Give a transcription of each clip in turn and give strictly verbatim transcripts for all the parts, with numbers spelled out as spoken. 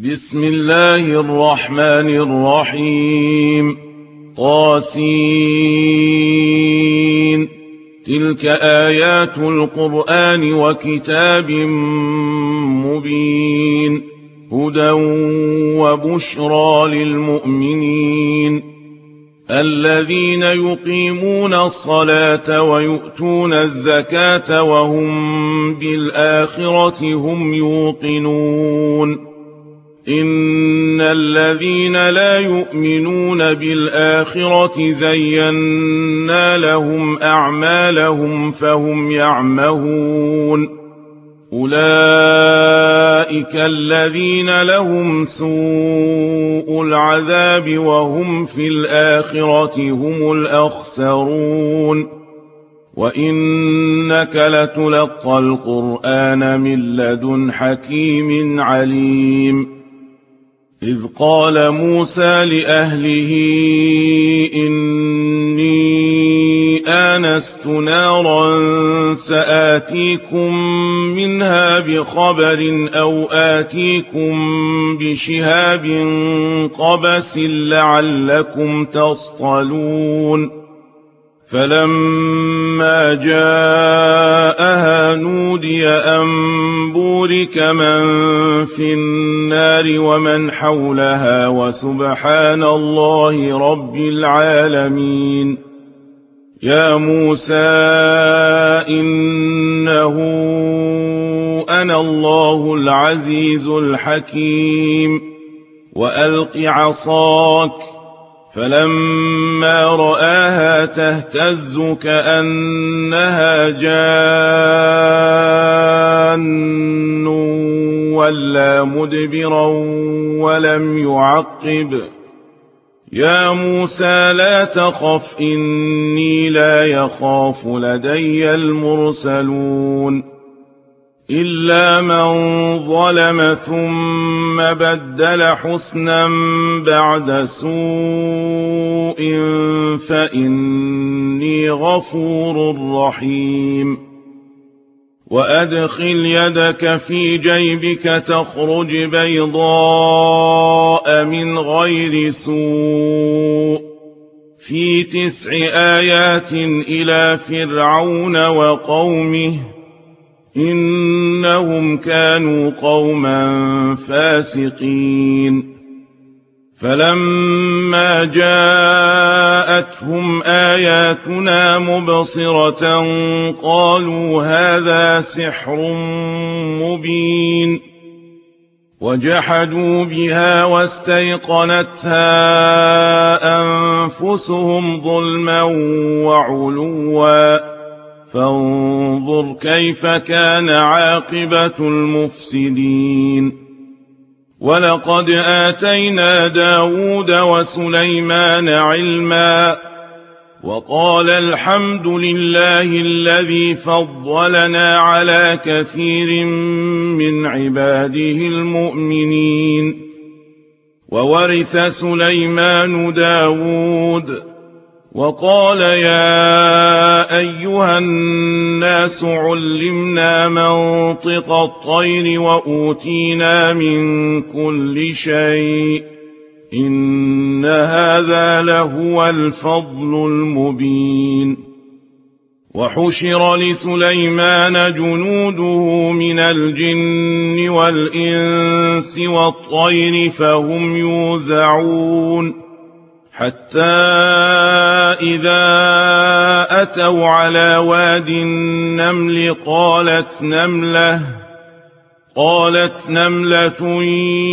بسم الله الرحمن الرحيم. طاسين. تلك آيات القرآن وكتاب مبين، هدى وبشرى للمؤمنين الذين يقيمون الصلاة ويؤتون الزكاة وهم بالآخرة هم يوقنون. إن الذين لا يؤمنون بالآخرة زينا لهم أعمالهم فهم يعمهون. أولئك الذين لهم سوء العذاب وهم في الآخرة هم الأخسرون. وإنك لتلقى القرآن من لدن حكيم عليم. إذ قال موسى لأهله إني آنست نارا سآتيكم منها بخبر أو آتيكم بشهاب قبس لعلكم تصطلون. فلما جاءها نودي أن بورك من في النار ومن حولها وسبحان الله رب العالمين. يا موسى إنه أنا الله العزيز الحكيم وألق عصاك. فلما رآها تهتز كأنها جان ولا مدبرا ولم يعقب. يا موسى لا تخف إني لا يخاف لدي المرسلون. إلا من ظلم ثم بدل حسنا بعد سوء فإني غفور رحيم. وأدخل يدك في جيبك تخرج بيضاء من غير سوء في تسع آيات إلى فرعون وقومه إنهم كانوا قوما فاسقين. فلما جاءتهم آياتنا مبصرة قالوا هذا سحر مبين. وجحدوا بها واستيقنتها أنفسهم ظلما وعلوا فانظر كيف كان عاقبة المفسدين. ولقد آتينا داود وسليمان علما وقال الحمد لله الذي فضلنا على كثير من عباده المؤمنين. وورث سليمان داود وقال يا أيها الناس علمنا منطق الطير وأوتينا من كل شيء إن هذا لهو الفضل المبين. وحشر لسليمان جنوده من الجن والإنس والطير فهم يوزعون. حتى إذا أتوا على واد النمل قالت نملة قالت نملة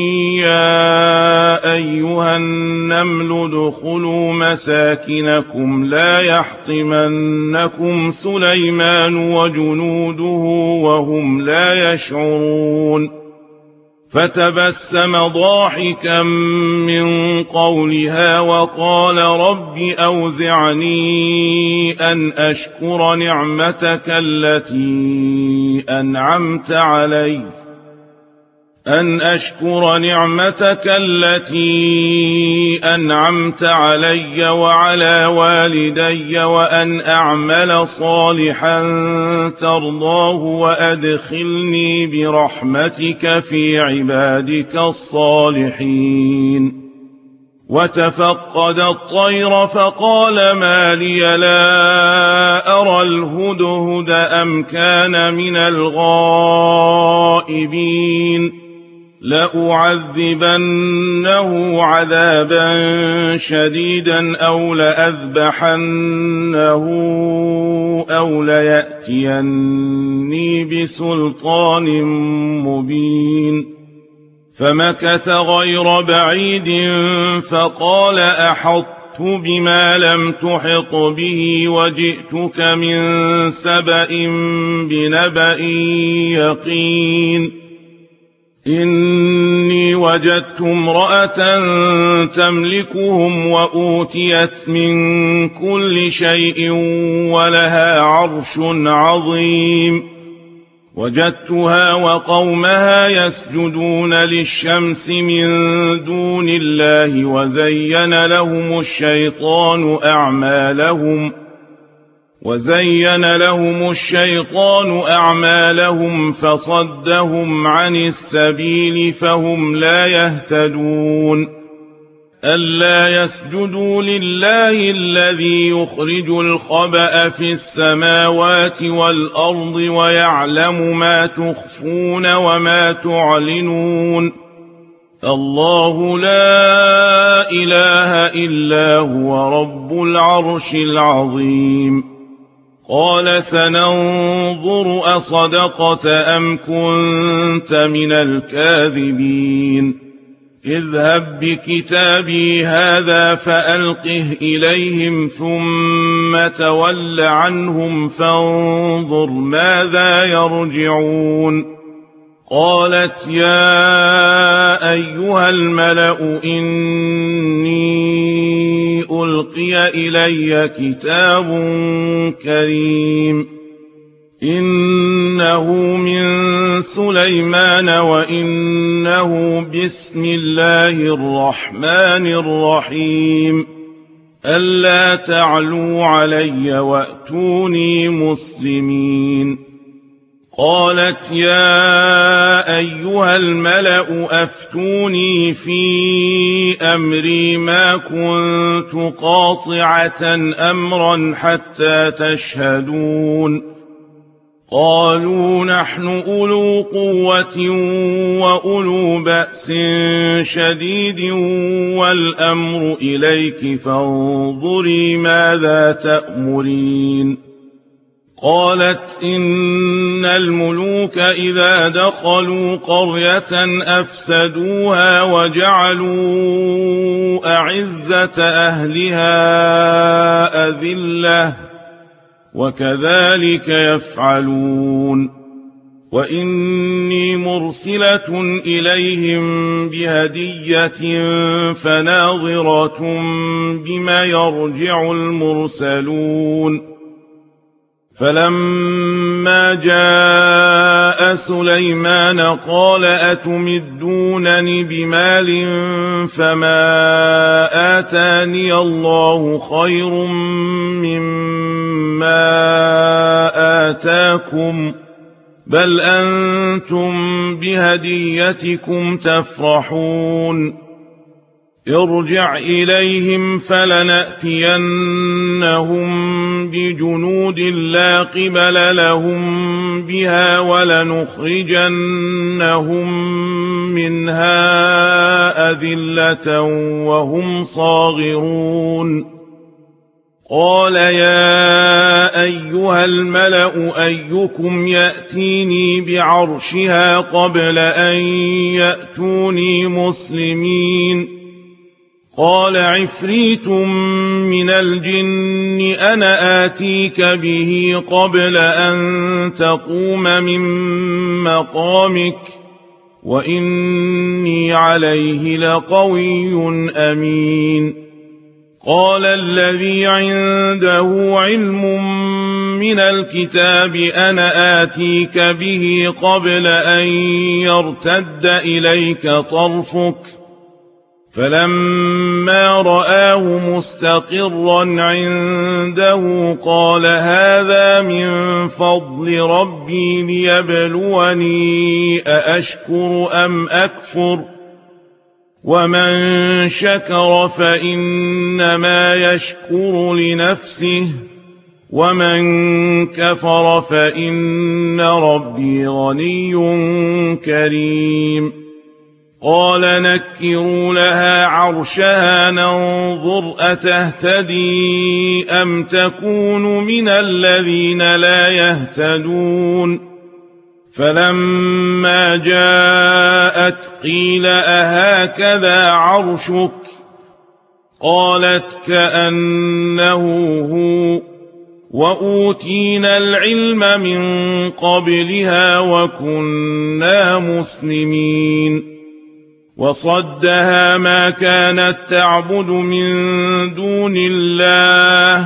يا أيها النمل ادخلوا مساكنكم لا يحطمنكم سليمان وجنوده وهم لا يشعرون. فتبسم ضاحكا من قولها وقال رب أوزعني أن أشكر نعمتك التي أنعمت علي أن أشكر نعمتك التي أنعمت علي وعلى والدي وأن أعمل صالحا ترضاه وأدخلني برحمتك في عبادك الصالحين. وتفقد الطير فقال ما لي لا أرى الهدهد أم كان من الغائبين لأعذبنه عذابا شديدا أو لأذبحنه أو ليأتيني بسلطان مبين. فمكث غير بعيد فقال أحطت بما لم تحط به وجئتك من سبأ بنبأ يقين. إني وجدت امرأة تملكهم وأوتيت من كل شيء ولها عرش عظيم. وجدتها وقومها يسجدون للشمس من دون الله وزين لهم الشيطان أعمالهم وزين لهم الشيطان أعمالهم فصدهم عن السبيل فهم لا يهتدون. ألا يسجدوا لله الذي يخرج الخبأ في السماوات والأرض ويعلم ما تخفون وما تعلنون. الله لا إله إلا هو رب العرش العظيم. قال سننظر أصدقت أم كنت من الكاذبين. اذهب بكتابي هذا فألقه إليهم ثم تول عنهم فانظر ماذا يرجعون. قالت يا أيها الملأ إني ألقي إلي كتاب كريم إنه من سليمان وإنه بسم الله الرحمن الرحيم ألا تعلوا علي وأتوني مسلمين. قالت يا أيها الملأ أفتوني في أمري ما كنت قاطعة أمرا حتى تشهدون. قالوا نحن أولو قوة وأولو بأس شديد والأمر إليك فانظري ماذا تأمرين. قالت إن الملوك إذا دخلوا قرية أفسدوها وجعلوا أعزة أهلها أذلة وكذلك يفعلون. وإني مرسلة إليهم بهدية فناظرة بما يرجع المرسلون. فلما جاء سليمان قال أتمدونني بمال فما آتاني الله خير مما آتاكم بل أنتم بهديتكم تفرحون. ارجع إليهم فلنأتينهم بجنود لا قبل لهم بها ولنخرجنهم منها أذلة وهم صاغرون. قال يا أيها الملأ أيكم يأتيني بعرشها قبل أن يأتوني مسلمين. قال عفريت من الجن أنا آتيك به قبل أن تقوم من مقامك وإني عليه لقوي أمين. قال الذي عنده علم من الكتاب أنا آتيك به قبل أن يرتد إليك طرفك فلما رآه مستقرا عنده قال هذا من فضل ربي ليبلوني أأشكر أم أكفر ومن شكر فإنما يشكر لنفسه ومن كفر فإن ربي غني كريم قال نكروا لها عرشها ننظر أتهتدي أم تكون من الذين لا يهتدون فلما جاءت قيل أهكذا عرشك قالت كأنه هو وأوتينا العلم من قبلها وكنا مسلمين وصدها ما كانت تعبد من دون الله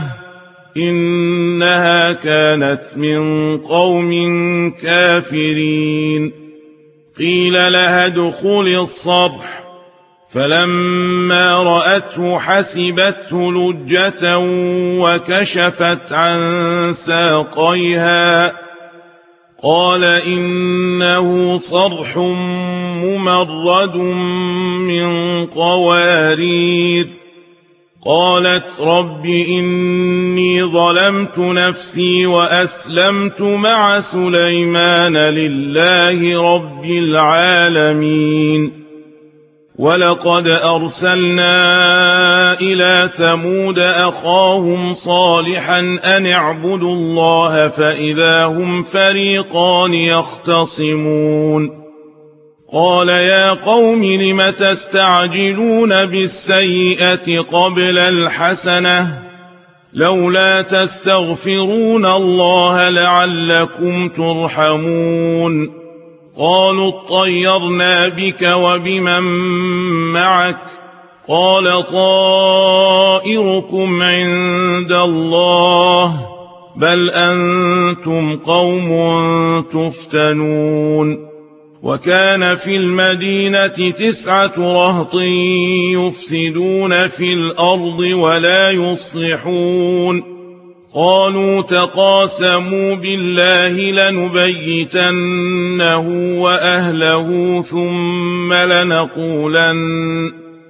إنها كانت من قوم كافرين قيل لها ادخل الصرح فلما رأته حسبته لجة وكشفت عن ساقيها قال إنه صرح ممرد من قوارير قالت رب إني ظلمت نفسي وأسلمت مع سليمان لله رب العالمين ولقد أرسلنا إلى ثمود أخاهم صالحا أن اعبدوا الله فإذا هم فريقان يختصمون قال يا قوم لم تستعجلون بالسيئة قبل الحسنة لولا تستغفرون الله لعلكم ترحمون قالوا اطيرنا بك وبمن معك قال طائركم عند الله بل أنتم قوم تفتنون وكان في المدينة تسعة رهط يفسدون في الأرض ولا يصلحون قالوا تقاسموا بالله لنبيتنه وأهله ثم لنقولن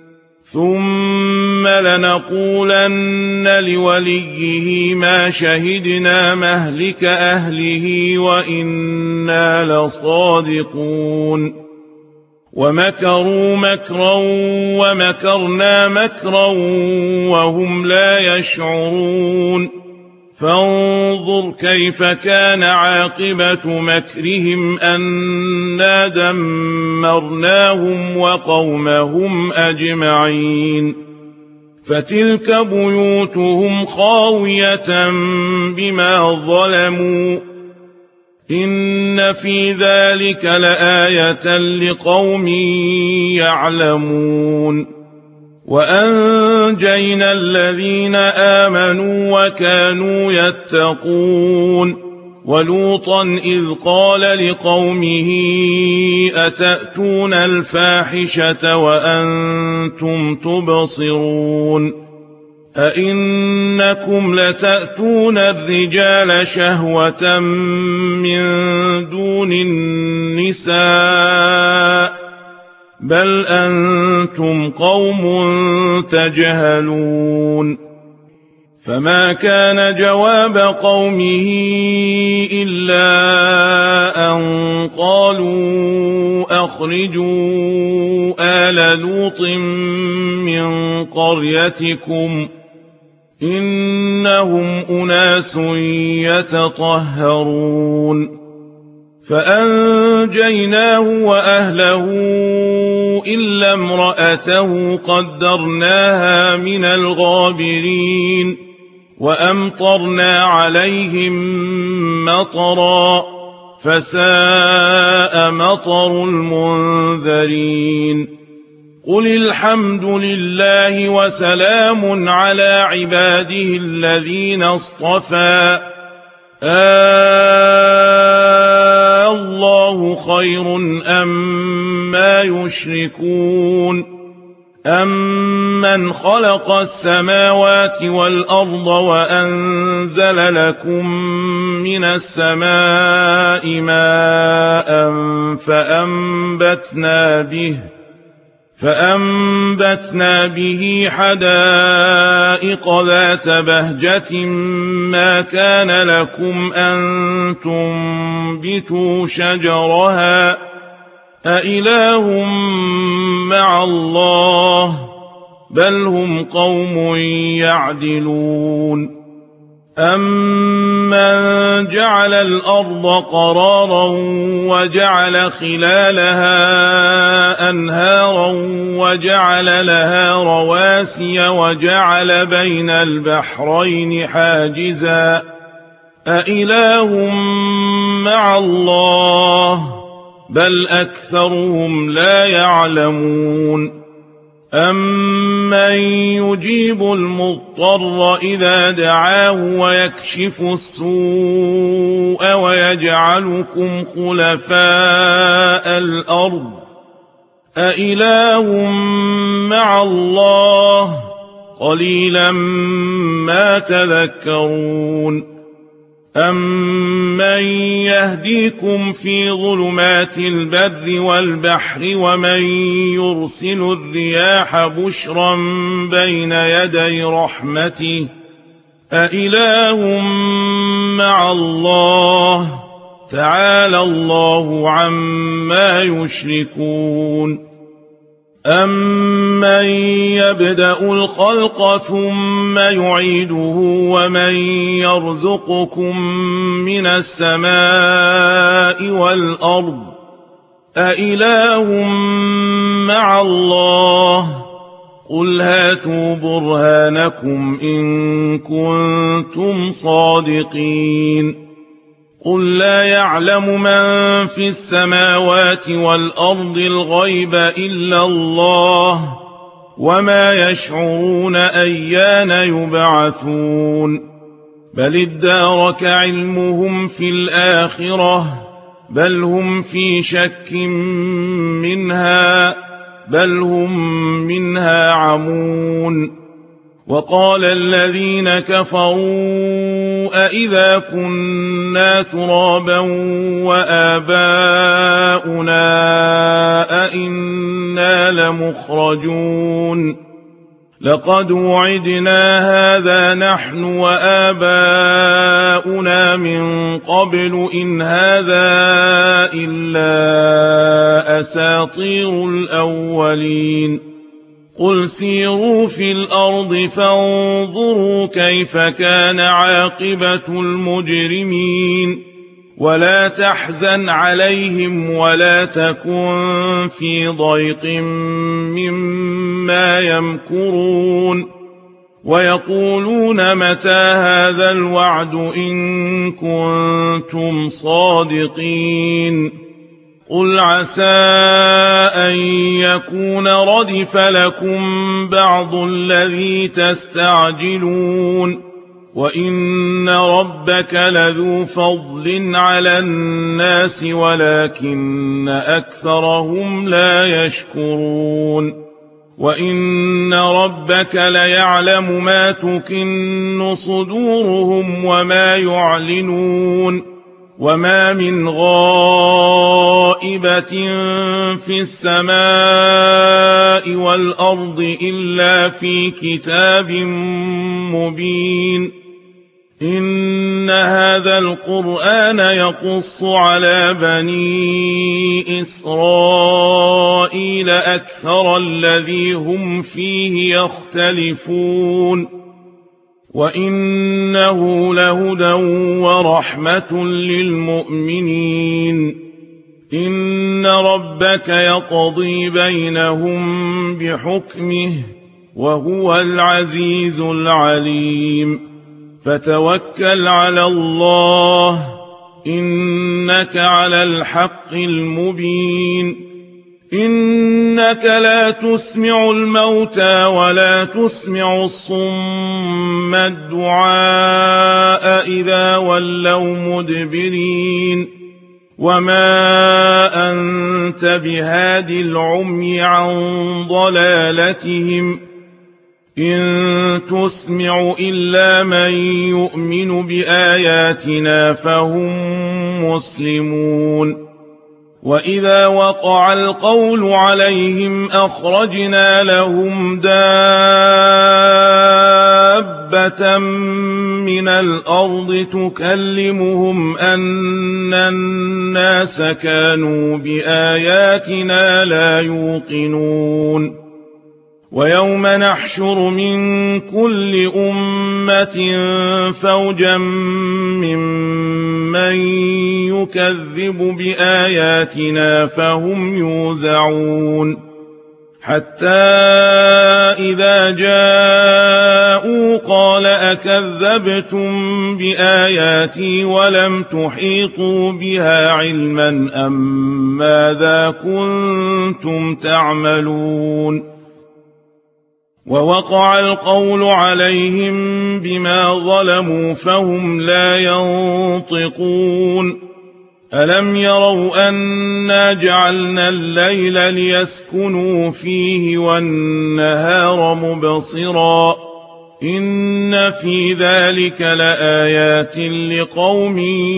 ثم لنقولن لوليه ما شهدنا مهلك أهله وإنا لصادقون ومكروا مكرا ومكرنا مكرا وهم لا يشعرون فانظر كيف كان عاقبة مكرهم أنا دمرناهم وقومهم أجمعين فتلك بيوتهم خاوية بما ظلموا إن في ذلك لآية لقوم يعلمون وأنجينا الذين آمنوا وكانوا يتقون ولوطا إذ قال لقومه أتأتون الفاحشة وأنتم تبصرون أئنكم لتأتون الرجال شهوة من دون النساء بل أنتم قوم تجهلون فما كان جواب قومه إلا أن قالوا أخرجوا آل لوط من قريتكم إنهم أناس يتطهرون فأنجيناه وأهله إلا امرأته قدرناها من الغابرين وأمطرنا عليهم مطرا فساء مطر المنذرين قل الحمد لله وسلام على عباده الذين اصطفى آه الله خير أما يشركون أمن خلق السماوات والأرض وأنزل لكم من السماء ماء فأنبتنا به فأنبتنا به حدائق ذات بهجة ما كان لكم أن تنبتوا شجرها أإله مع الله بل هم قوم يعدلون أمن جعل الأرض قرارا وجعل خلالها أنهارا وجعل لها رواسي وجعل بين البحرين حاجزا أإله مع الله بل أكثرهم لا يعلمون أمن يجيب المضطر إذا دعاه ويكشف السوء ويجعلكم خلفاء الأرض أإله مع الله قليلا ما تذكرون أمن يهديكم في ظلمات البر والبحر ومن يرسل الرياح بشرا بين يدي رحمته أإله مع الله تعالى الله عما يشركون أمن يبدأ الخلق ثم يعيده ومن يرزقكم من السماء والأرض أإله مع الله قل هاتوا برهانكم إن كنتم صادقين قل لا يعلم من في السماوات والأرض الغيب إلا الله وما يشعرون أيان يبعثون بل ادارك علمهم في الآخرة بل هم في شك منها بل هم منها عمون وقال الذين كفروا أئذا كنا ترابا وآباؤنا أئنا لمخرجون لقد وعدنا هذا نحن وآباؤنا من قبل إن هذا إلا أساطير الأولين قل سيروا في الأرض فانظروا كيف كان عاقبة المجرمين ولا تحزن عليهم ولا تكن في ضيق مما يمكرون ويقولون متى هذا الوعد إن كنتم صادقين قل عسى أن يكون ردف لكم بعض الذي تستعجلون وإن ربك لذو فضل على الناس ولكن أكثرهم لا يشكرون وإن ربك ليعلم ما تكن صدورهم وما يعلنون وما من غائبة في السماء والأرض إلا في كتاب مبين إن هذا القرآن يقص على بني إسرائيل أكثر الذي هم فيه يختلفون وإنه لهدى ورحمة للمؤمنين إن ربك يقضي بينهم بحكمه وهو العزيز العليم فتوكل على الله إنك على الحق المبين إنك لا تسمع الموتى ولا تسمع الصم الدعاء إذا ولوا مدبرين وما أنت بهاد العمي عن ضلالتهم إن تسمع إلا من يؤمن بآياتنا فهم مسلمون وإذا وقع القول عليهم أخرجنا لهم دابة من الأرض تكلمهم أن الناس كانوا بآياتنا لا يوقنون ويوم نحشر من كل أمة فوجا ممن يكذب بآياتنا فهم يوزعون حتى إذا جاءوا قال أكذبتم بآياتي ولم تحيطوا بها علما أم ماذا كنتم تعملون ووقع القول عليهم بما ظلموا فهم لا ينطقون ألم يروا أنا جعلنا الليل ليسكنوا فيه والنهار مبصرا إن في ذلك لآيات لقوم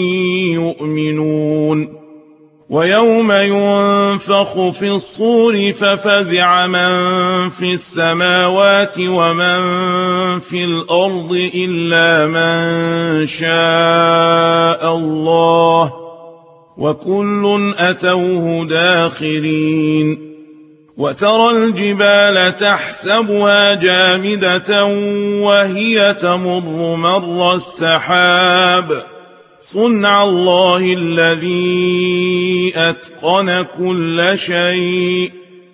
يؤمنون ويوم ينفخ في الصور ففزع من في السماوات ومن في الأرض إلا من شاء الله وكل أتوه داخرين وترى الجبال تحسبها جامدة وهي تمر مر السحاب صنع الله الذي أتقن كل شيء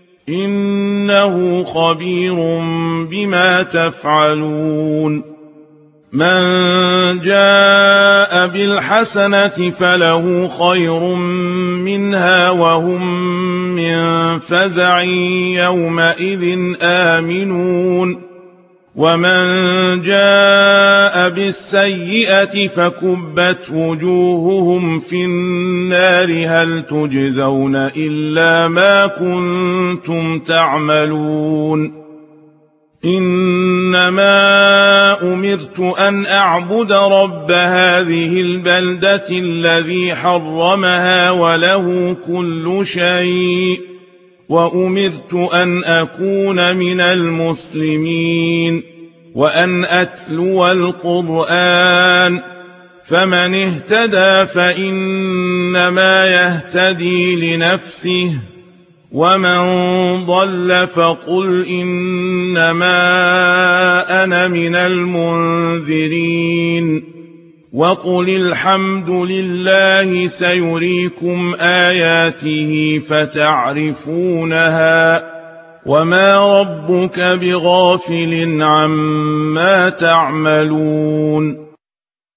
إنه خبير بما تفعلون من جاء بالحسنة فله خير منها وهم من فزع يومئذ آمنون ومن جاء بالسيئة فكبت وجوههم في النار هل تجزون إلا ما كنتم تعملون إنما أمرت أن أعبد رب هذه البلدة الذي حرمها وله كل شيء وأمرت أن أكون من المسلمين وأن أتلو القرآن فمن اهتدى فإنما يهتدي لنفسه ومن ضل فقل إنما أنا من المنذرين وقل الحمد لله سيريكم آياته فتعرفونها وما ربك بغافل عما تعملون